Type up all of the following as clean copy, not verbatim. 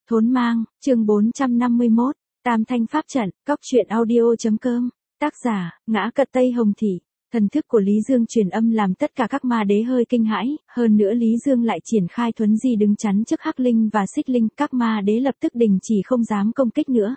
Thốn mang, chương 451, Tam Thanh Pháp Trận, Cóc truyện audio.com, tác giả, Ngã Cật Tây Hồng Thị. Thần thức của Lý Dương truyền âm làm tất cả các ma đế hơi kinh hãi, hơn nữa Lý Dương lại triển khai thuấn di đứng chắn trước Hắc Linh và Xích Linh, các ma đế lập tức đình chỉ không dám công kích nữa.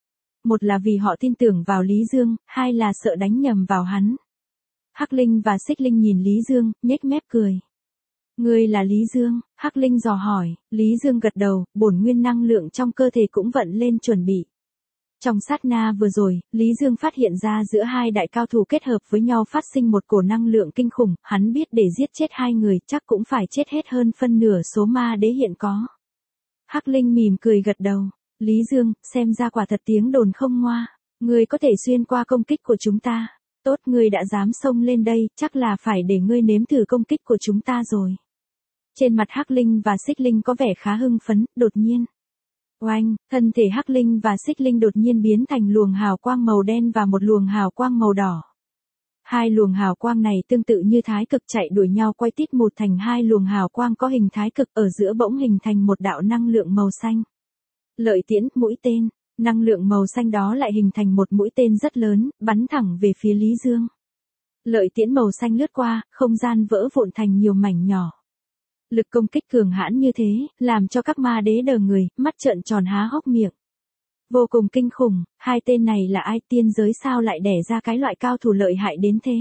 Một là vì họ tin tưởng vào Lý Dương, hai là sợ đánh nhầm vào hắn. Hắc Linh và Xích Linh nhìn Lý Dương, nhếch mép cười. Ngươi là Lý Dương? Hắc Linh dò hỏi. Lý Dương gật đầu, bổn nguyên năng lượng trong cơ thể cũng vận lên chuẩn bị. Trong sát na vừa rồi, Lý Dương phát hiện ra giữa hai đại cao thủ kết hợp với nhau phát sinh một cổ năng lượng kinh khủng, hắn biết để giết chết hai người chắc cũng phải chết hết hơn phân nửa số ma đế hiện có. Hắc Linh mỉm cười gật đầu. Lý Dương, xem ra quả thật tiếng đồn không ngoa. Ngươi có thể xuyên qua công kích của chúng ta. Tốt, ngươi đã dám xông lên đây, chắc là phải để ngươi nếm thử công kích của chúng ta rồi. Trên mặt Hắc Linh và Xích Linh có vẻ khá hưng phấn, đột nhiên. Oanh, thân thể Hắc Linh và Xích Linh đột nhiên biến thành luồng hào quang màu đen và một luồng hào quang màu đỏ. Hai luồng hào quang này tương tự như thái cực chạy đuổi nhau quay tít một thành hai luồng hào quang có hình thái cực, ở giữa bỗng hình thành một đạo năng lượng màu xanh. Lợi tiễn, mũi tên, năng lượng màu xanh đó lại hình thành một mũi tên rất lớn, bắn thẳng về phía Lý Dương. Lợi tiễn màu xanh lướt qua, không gian vỡ vụn thành nhiều mảnh nhỏ. Lực công kích cường hãn như thế, làm cho các ma đế đờ người, mắt trợn tròn há hốc miệng. Vô cùng kinh khủng, hai tên này là ai, tiên giới sao lại đẻ ra cái loại cao thủ lợi hại đến thế?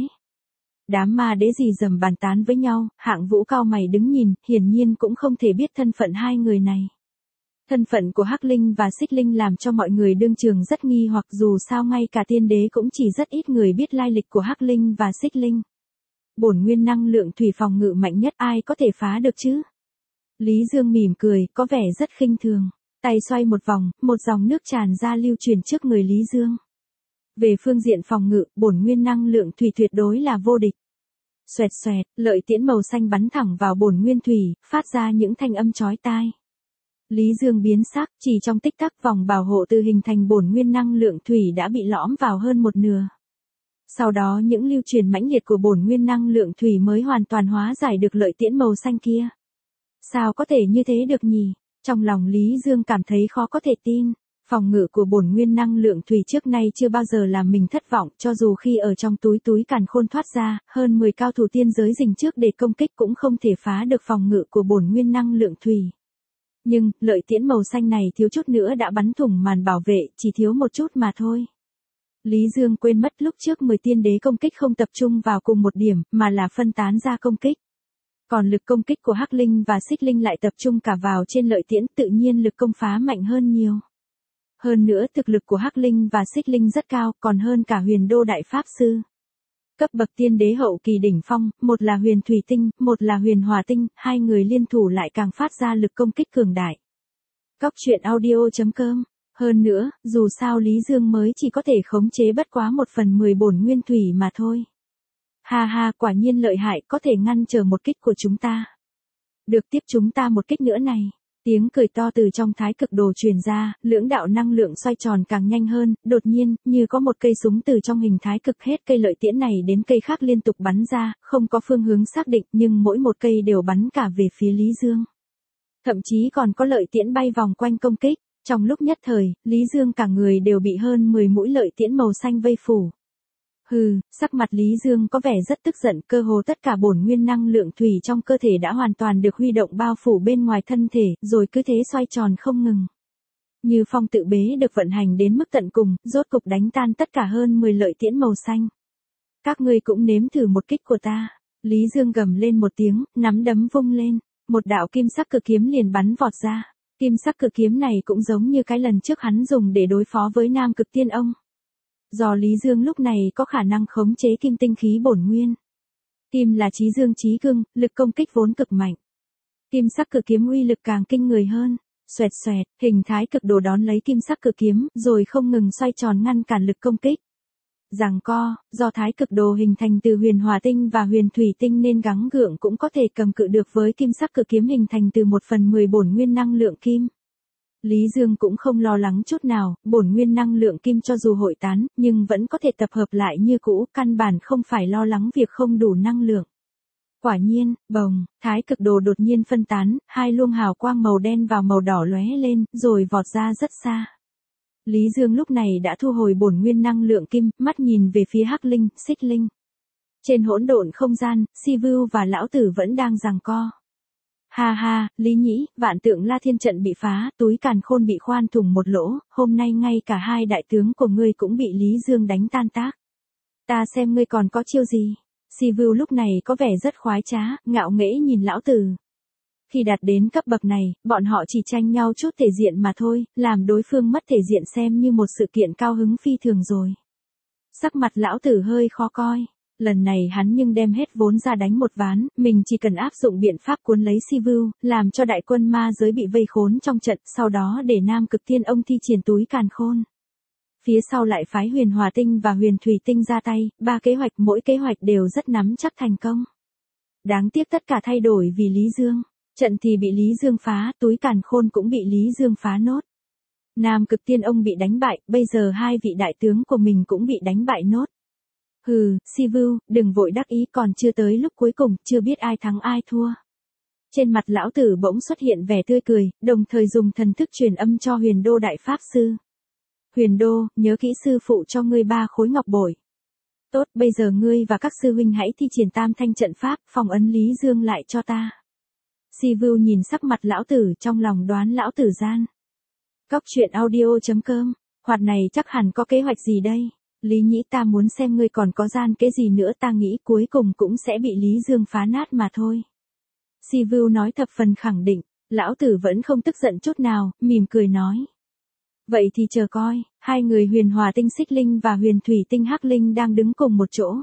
Đám ma đế gì dầm bàn tán với nhau, Hạng Vũ cao mày đứng nhìn, hiển nhiên cũng không thể biết thân phận hai người này. Thân phận của Hắc Linh và Xích Linh làm cho mọi người đương trường rất nghi hoặc, dù sao ngay cả tiên đế cũng chỉ rất ít người biết lai lịch của Hắc Linh và Xích Linh. Bổn nguyên năng lượng thủy phòng ngự mạnh nhất ai có thể phá được chứ? Lý Dương mỉm cười, có vẻ rất khinh thường. Tay xoay một vòng, một dòng nước tràn ra lưu truyền trước người Lý Dương. Về phương diện phòng ngự, bổn nguyên năng lượng thủy tuyệt đối là vô địch. Xoẹt xoẹt, lợi tiễn màu xanh bắn thẳng vào bổn nguyên thủy, phát ra những thanh âm chói tai. Lý Dương biến sắc, chỉ trong tích tắc vòng bảo hộ từ hình thành bổn nguyên năng lượng thủy đã bị lõm vào hơn một nửa. Sau đó những lưu truyền mãnh liệt của bổn nguyên năng lượng thủy mới hoàn toàn hóa giải được lợi tiễn màu xanh kia. Sao có thể như thế được nhỉ? Trong lòng Lý Dương cảm thấy khó có thể tin. Phòng ngự của bổn nguyên năng lượng thủy trước nay chưa bao giờ làm mình thất vọng, cho dù khi ở trong túi càn khôn thoát ra, hơn 10 cao thủ tiên giới rình trước để công kích cũng không thể phá được phòng ngự của bổn nguyên năng lượng thủy. Nhưng, lợi tiễn màu xanh này thiếu chút nữa đã bắn thủng màn bảo vệ, chỉ thiếu một chút mà thôi. Lý Dương quên mất lúc trước 10 tiên đế công kích không tập trung vào cùng một điểm, mà là phân tán ra công kích. Còn lực công kích của Hắc Linh và Xích Linh lại tập trung cả vào trên lợi tiễn, tự nhiên lực công phá mạnh hơn nhiều. Hơn nữa thực lực của Hắc Linh và Xích Linh rất cao, còn hơn cả Huyền Đô Đại Pháp Sư. Cấp bậc tiên đế hậu kỳ đỉnh phong, một là Huyền Thủy Tinh, một là Huyền Hỏa Tinh, hai người liên thủ lại càng phát ra lực công kích cường đại. Cóc truyện audio.com. Hơn nữa, dù sao Lý Dương mới chỉ có thể khống chế bất quá 1/10 bổn nguyên thủy mà thôi. Ha ha, quả nhiên lợi hại, có thể ngăn trở một kích của chúng ta. Được, tiếp chúng ta một kích nữa này. Tiếng cười to từ trong thái cực đồ truyền ra, lưỡng đạo năng lượng xoay tròn càng nhanh hơn, đột nhiên, như có một cây súng từ trong hình thái cực hết cây lợi tiễn này đến cây khác liên tục bắn ra, không có phương hướng xác định nhưng mỗi một cây đều bắn cả về phía Lý Dương. Thậm chí còn có lợi tiễn bay vòng quanh công kích. Trong lúc nhất thời, Lý Dương cả người đều bị hơn 10 mũi lợi tiễn màu xanh vây phủ. Hừ, sắc mặt Lý Dương có vẻ rất tức giận, cơ hồ tất cả bổn nguyên năng lượng thủy trong cơ thể đã hoàn toàn được huy động bao phủ bên ngoài thân thể, rồi cứ thế xoay tròn không ngừng. Như phong tự bế được vận hành đến mức tận cùng, rốt cục đánh tan tất cả hơn 10 lợi tiễn màu xanh. Các ngươi cũng nếm thử một kích của ta. Lý Dương gầm lên một tiếng, nắm đấm vung lên, một đạo kim sắc cực kiếm liền bắn vọt ra. Kim sắc cực kiếm này cũng giống như cái lần trước hắn dùng để đối phó với Nam Cực Tiên Ông. Do Lý Dương lúc này có khả năng khống chế kim tinh khí bổn nguyên. Kim là chí dương chí cương, lực công kích vốn cực mạnh. Kim sắc cực kiếm uy lực càng kinh người hơn. Xoẹt xoẹt, hình thái cực đồ đón lấy kim sắc cực kiếm, rồi không ngừng xoay tròn ngăn cản lực công kích. Giằng co, do thái cực đồ hình thành từ Huyền Hỏa Tinh và Huyền Thủy Tinh nên gắng gượng cũng có thể cầm cự được với kim sắc cực kiếm hình thành từ 1/10 bổn nguyên năng lượng kim. Lý Dương cũng không lo lắng chút nào, bổn nguyên năng lượng kim cho dù hội tán, nhưng vẫn có thể tập hợp lại như cũ, căn bản không phải lo lắng việc không đủ năng lượng. Quả nhiên, bồng, thái cực đồ đột nhiên phân tán, hai luồng hào quang màu đen vào màu đỏ lóe lên, rồi vọt ra rất xa. Lý Dương lúc này đã thu hồi bổn nguyên năng lượng kim, mắt nhìn về phía Hắc Linh, Xích Linh. Trên hỗn độn không gian, Si Vưu và lão tử vẫn đang giằng co. Ha ha, Lý Nhĩ, vạn tượng La Thiên trận bị phá, túi càn khôn bị khoan thủng một lỗ, hôm nay ngay cả hai đại tướng của ngươi cũng bị Lý Dương đánh tan tác. Ta xem ngươi còn có chiêu gì. Si Vưu lúc này có vẻ rất khoái trá, ngạo nghễ nhìn lão tử. Khi đạt đến cấp bậc này, bọn họ chỉ tranh nhau chút thể diện mà thôi, làm đối phương mất thể diện xem như một sự kiện cao hứng phi thường rồi. Sắc mặt lão tử hơi khó coi. Lần này hắn nhưng đem hết vốn ra đánh một ván, mình chỉ cần áp dụng biện pháp cuốn lấy Si Vưu, làm cho đại quân ma giới bị vây khốn trong trận, sau đó để Nam Cực Tiên ông thi triển túi càn khôn. Phía sau lại phái Huyền Hòa Tinh và Huyền Thủy Tinh ra tay, ba kế hoạch mỗi kế hoạch đều rất nắm chắc thành công. Đáng tiếc tất cả thay đổi vì Lý Dương. Trận thì bị Lý Dương phá, túi càn khôn cũng bị Lý Dương phá nốt. Nam Cực Tiên ông bị đánh bại, bây giờ hai vị đại tướng của mình cũng bị đánh bại nốt. Hừ, Si Vưu, đừng vội đắc ý, còn chưa tới lúc cuối cùng, chưa biết ai thắng ai thua. Trên mặt lão tử bỗng xuất hiện vẻ tươi cười, đồng thời dùng thần thức truyền âm cho Huyền Đô Đại Pháp Sư. Huyền Đô, nhớ kỹ sư phụ cho ngươi 3 khối ngọc bội. Tốt, bây giờ ngươi và các sư huynh hãy thi triển tam thanh trận pháp, phong ấn Lý Dương lại cho ta. Si Vưu nhìn sắc mặt lão tử, trong lòng đoán lão tử gian. Cóc truyện audio.com, hoạt này chắc hẳn có kế hoạch gì đây? Lý Nhĩ, ta muốn xem ngươi còn có gian kế gì nữa, ta nghĩ cuối cùng cũng sẽ bị Lý Dương phá nát mà thôi. Si Vưu nói thập phần khẳng định, lão tử vẫn không tức giận chút nào, mỉm cười nói. Vậy thì chờ coi, hai người Huyền Hòa Tinh Xích Linh và Huyền Thủy Tinh Hắc Linh đang đứng cùng một chỗ.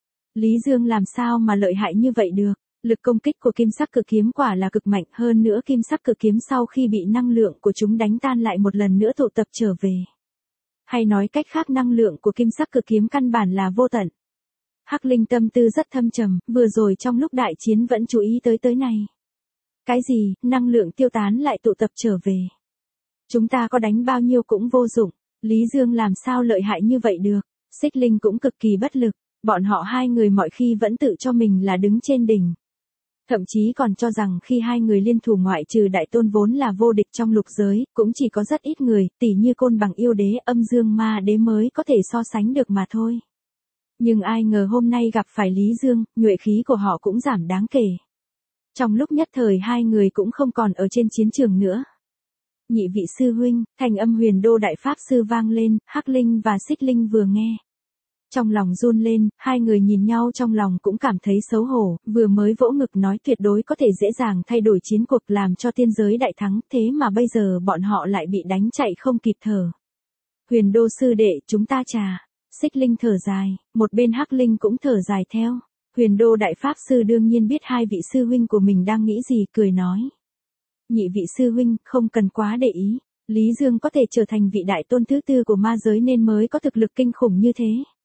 Lý Dương làm sao mà lợi hại như vậy được? Lực công kích của kim sắc cực kiếm quả là cực mạnh, hơn nữa kim sắc cực kiếm sau khi bị năng lượng của chúng đánh tan lại một lần nữa tụ tập trở về. Hay nói cách khác, năng lượng của kim sắc cực kiếm căn bản là vô tận. Hắc Linh tâm tư rất thâm trầm, vừa rồi trong lúc đại chiến vẫn chú ý tới này. Cái gì, năng lượng tiêu tán lại tụ tập trở về. Chúng ta có đánh bao nhiêu cũng vô dụng, Lý Dương làm sao lợi hại như vậy được. Xích Linh cũng cực kỳ bất lực, bọn họ hai người mọi khi vẫn tự cho mình là đứng trên đỉnh. Thậm chí còn cho rằng khi hai người liên thủ ngoại trừ đại tôn vốn là vô địch trong lục giới, cũng chỉ có rất ít người, tỉ như Côn Bằng yêu đế, Âm Dương ma đế mới có thể so sánh được mà thôi. Nhưng ai ngờ hôm nay gặp phải Lý Dương, nhuệ khí của họ cũng giảm đáng kể. Trong lúc nhất thời hai người cũng không còn ở trên chiến trường nữa. Nhị vị sư huynh, thành âm Huyền Đô Đại Pháp Sư vang lên, Hắc Linh và Xích Linh vừa nghe. Trong lòng run lên, hai người nhìn nhau trong lòng cũng cảm thấy xấu hổ, vừa mới vỗ ngực nói tuyệt đối có thể dễ dàng thay đổi chiến cuộc làm cho tiên giới đại thắng, thế mà bây giờ bọn họ lại bị đánh chạy không kịp thở. Huyền Đô sư đệ, chúng ta trà. Xích Linh thở dài, một bên Hắc Linh cũng thở dài theo. Huyền Đô Đại Pháp Sư đương nhiên biết hai vị sư huynh của mình đang nghĩ gì, cười nói. Nhị vị sư huynh, không cần quá để ý. Lý Dương có thể trở thành vị đại tôn thứ tư của ma giới nên mới có thực lực kinh khủng như thế.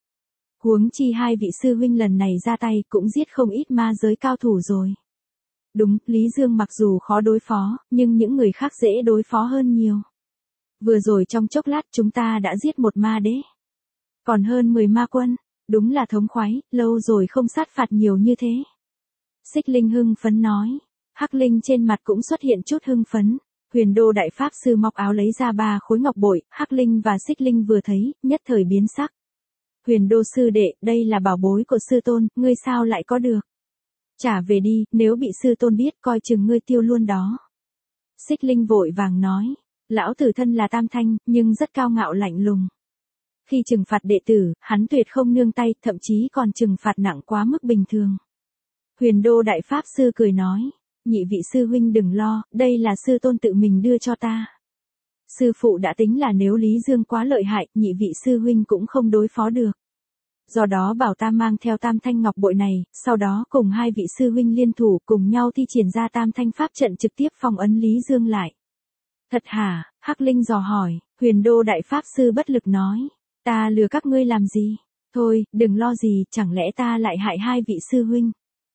Huống chi hai vị sư huynh lần này ra tay cũng giết không ít ma giới cao thủ rồi. Đúng, Lý Dương mặc dù khó đối phó, nhưng những người khác dễ đối phó hơn nhiều. Vừa rồi trong chốc lát chúng ta đã giết một ma đế. Còn hơn 10 ma quân, đúng là thống khoái, lâu rồi không sát phạt nhiều như thế. Xích Linh hưng phấn nói, Hắc Linh trên mặt cũng xuất hiện chút hưng phấn. Huyền Đô Đại Pháp Sư móc áo lấy ra 3 khối ngọc bội, Hắc Linh và Xích Linh vừa thấy, nhất thời biến sắc. Huyền Đô sư đệ, đây là bảo bối của sư tôn, ngươi sao lại có được? Trả về đi, nếu bị sư tôn biết coi chừng ngươi tiêu luôn đó. Xích Linh vội vàng nói, lão tử thân là tam thanh, nhưng rất cao ngạo lạnh lùng. Khi trừng phạt đệ tử, hắn tuyệt không nương tay, thậm chí còn trừng phạt nặng quá mức bình thường. Huyền Đô Đại Pháp Sư cười nói, nhị vị sư huynh đừng lo, đây là sư tôn tự mình đưa cho ta. Sư phụ đã tính là nếu Lý Dương quá lợi hại, nhị vị sư huynh cũng không đối phó được. Do đó bảo ta mang theo tam thanh ngọc bội này, sau đó cùng hai vị sư huynh liên thủ cùng nhau thi triển ra tam thanh pháp trận trực tiếp phong ấn Lý Dương lại. Thật hả? Hắc Linh dò hỏi. Huyền Đô Đại Pháp Sư bất lực nói, ta lừa các ngươi làm gì? Thôi, đừng lo gì, chẳng lẽ ta lại hại hai vị sư huynh?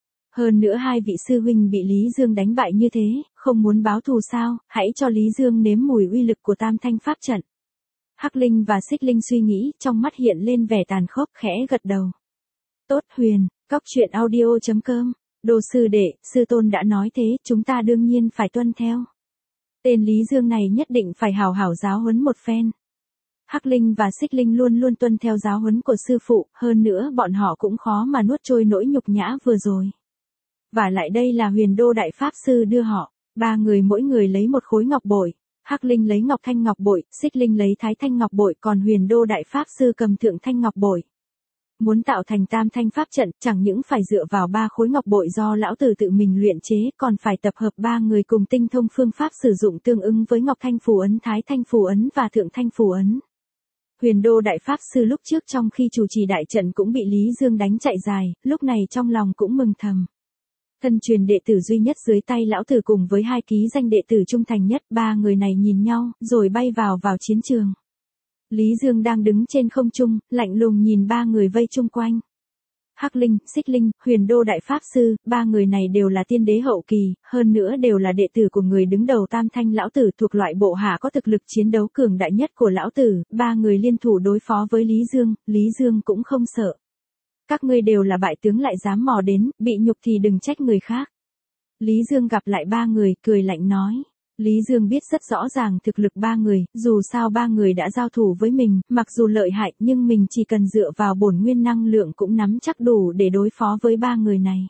Hơn nữa hai vị sư huynh bị Lý Dương đánh bại như thế, không muốn báo thù sao, hãy cho Lý Dương nếm mùi uy lực của tam thanh pháp trận. Hắc Linh và Xích Linh suy nghĩ, trong mắt hiện lên vẻ tàn khốc, khẽ gật đầu. Tốt Huyền, cóc truyện audio.com Đồ sư đệ, sư tôn đã nói thế, chúng ta đương nhiên phải tuân theo. Tên Lý Dương này nhất định phải hào hảo giáo huấn một phen. Hắc Linh và Xích Linh luôn luôn tuân theo giáo huấn của sư phụ, hơn nữa bọn họ cũng khó mà nuốt trôi nỗi nhục nhã vừa rồi. Và lại đây là Huyền Đô Đại Pháp Sư đưa họ, ba người mỗi người lấy một khối ngọc bội. Hắc Linh lấy Ngọc Thanh Ngọc bội, Xích Linh lấy Thái Thanh Ngọc bội, còn Huyền Đô Đại Pháp Sư cầm Thượng Thanh Ngọc bội. Muốn tạo thành Tam Thanh Pháp trận, chẳng những phải dựa vào ba khối ngọc bội do lão tử tự mình luyện chế, còn phải tập hợp ba người cùng tinh thông phương pháp sử dụng tương ứng với Ngọc Thanh Phù ấn, Thái Thanh Phù ấn và Thượng Thanh Phù ấn. Huyền Đô Đại Pháp Sư lúc trước trong khi chủ trì đại trận cũng bị Lý Dương đánh chạy dài, lúc này trong lòng cũng mừng thầm. Thân truyền đệ tử duy nhất dưới tay lão tử cùng với hai ký danh đệ tử trung thành nhất, ba người này nhìn nhau, rồi bay vào chiến trường. Lý Dương đang đứng trên không trung, lạnh lùng nhìn ba người vây chung quanh. Hắc Linh, Xích Linh, Huyền Đô Đại Pháp Sư, ba người này đều là tiên đế hậu kỳ, hơn nữa đều là đệ tử của người đứng đầu Tam Thanh lão tử, thuộc loại bộ hạ có thực lực chiến đấu cường đại nhất của lão tử, ba người liên thủ đối phó với Lý Dương cũng không sợ. Các ngươi đều là bại tướng lại dám mò đến, bị nhục thì đừng trách người khác. Lý Dương gặp lại ba người, cười lạnh nói. Lý Dương biết rất rõ ràng thực lực ba người, dù sao ba người đã giao thủ với mình, mặc dù lợi hại nhưng mình chỉ cần dựa vào bổn nguyên năng lượng cũng nắm chắc đủ để đối phó với ba người này.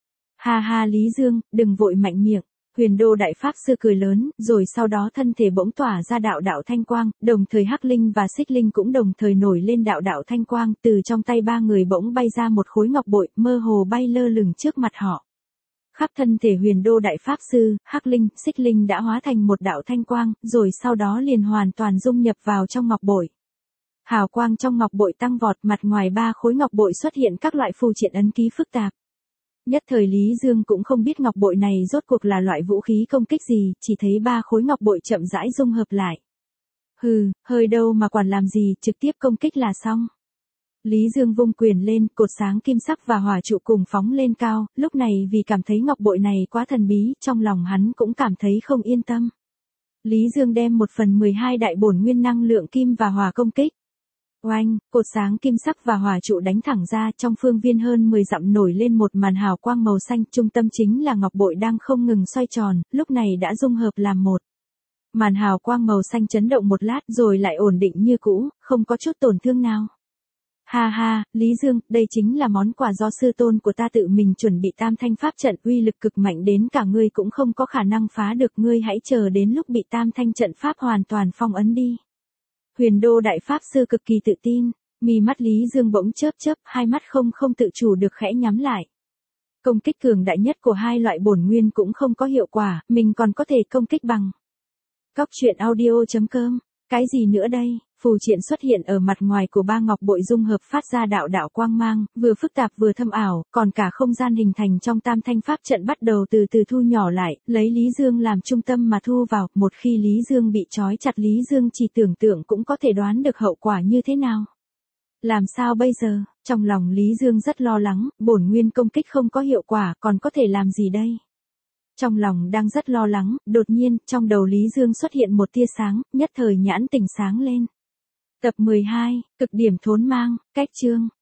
Ha ha Lý Dương, đừng vội mạnh miệng. Huyền Đô Đại Pháp Sư cười lớn, rồi sau đó thân thể bỗng tỏa ra đạo đạo thanh quang, đồng thời Hắc Linh và Xích Linh cũng đồng thời nổi lên đạo đạo thanh quang, từ trong tay ba người bỗng bay ra một khối ngọc bội, mơ hồ bay lơ lửng trước mặt họ. Khắp thân thể Huyền Đô Đại Pháp Sư, Hắc Linh, Xích Linh đã hóa thành một đạo thanh quang, rồi sau đó liền hoàn toàn dung nhập vào trong ngọc bội. Hào quang trong ngọc bội tăng vọt, mặt ngoài ba khối ngọc bội xuất hiện các loại phù triện ấn ký phức tạp. Nhất thời Lý Dương cũng không biết ngọc bội này rốt cuộc là loại vũ khí công kích gì, chỉ thấy ba khối ngọc bội chậm rãi dung hợp lại. Hừ, hơi đâu mà quản làm gì, trực tiếp công kích là xong. Lý Dương vung quyền lên, cột sáng kim sắc và hỏa trụ cùng phóng lên cao, lúc này vì cảm thấy ngọc bội này quá thần bí, trong lòng hắn cũng cảm thấy không yên tâm. Lý Dương đem 1/12 đại bổn nguyên năng lượng kim và hỏa công kích. Oanh, cột sáng kim sắc và hỏa trụ đánh thẳng ra, trong phương viên hơn 10 dặm nổi lên một màn hào quang màu xanh, trung tâm chính là ngọc bội đang không ngừng xoay tròn, lúc này đã dung hợp làm một. Màn hào quang màu xanh chấn động một lát rồi lại ổn định như cũ, không có chút tổn thương nào. Ha ha, Lý Dương, đây chính là món quà do sư tôn của ta tự mình chuẩn bị Tam Thanh Pháp trận, uy lực cực mạnh đến cả ngươi cũng không có khả năng phá được, ngươi hãy chờ đến lúc bị Tam Thanh trận Pháp hoàn toàn phong ấn đi. Huyền Đô Đại Pháp Sư cực kỳ tự tin, mi mắt Lý Dương bỗng chớp chớp, hai mắt không tự chủ được khẽ nhắm lại. Công kích cường đại nhất của hai loại bổn nguyên cũng không có hiệu quả, mình còn có thể công kích bằng. Cóc truyện audio.com, cái gì nữa đây? Phù triện xuất hiện ở mặt ngoài của ba ngọc bội dung hợp phát ra đạo đạo quang mang, vừa phức tạp vừa thâm ảo, còn cả không gian hình thành trong Tam Thanh Pháp trận bắt đầu từ từ thu nhỏ lại, lấy Lý Dương làm trung tâm mà thu vào, một khi Lý Dương bị trói chặt Lý Dương chỉ tưởng tượng cũng có thể đoán được hậu quả như thế nào. Làm sao bây giờ? Trong lòng Lý Dương rất lo lắng, bổn nguyên công kích không có hiệu quả, còn có thể làm gì đây? Trong lòng đang rất lo lắng, đột nhiên, trong đầu Lý Dương xuất hiện một tia sáng, nhất thời nhãn tỉnh sáng lên. Tập 12, cực điểm thốn mang, cách chương.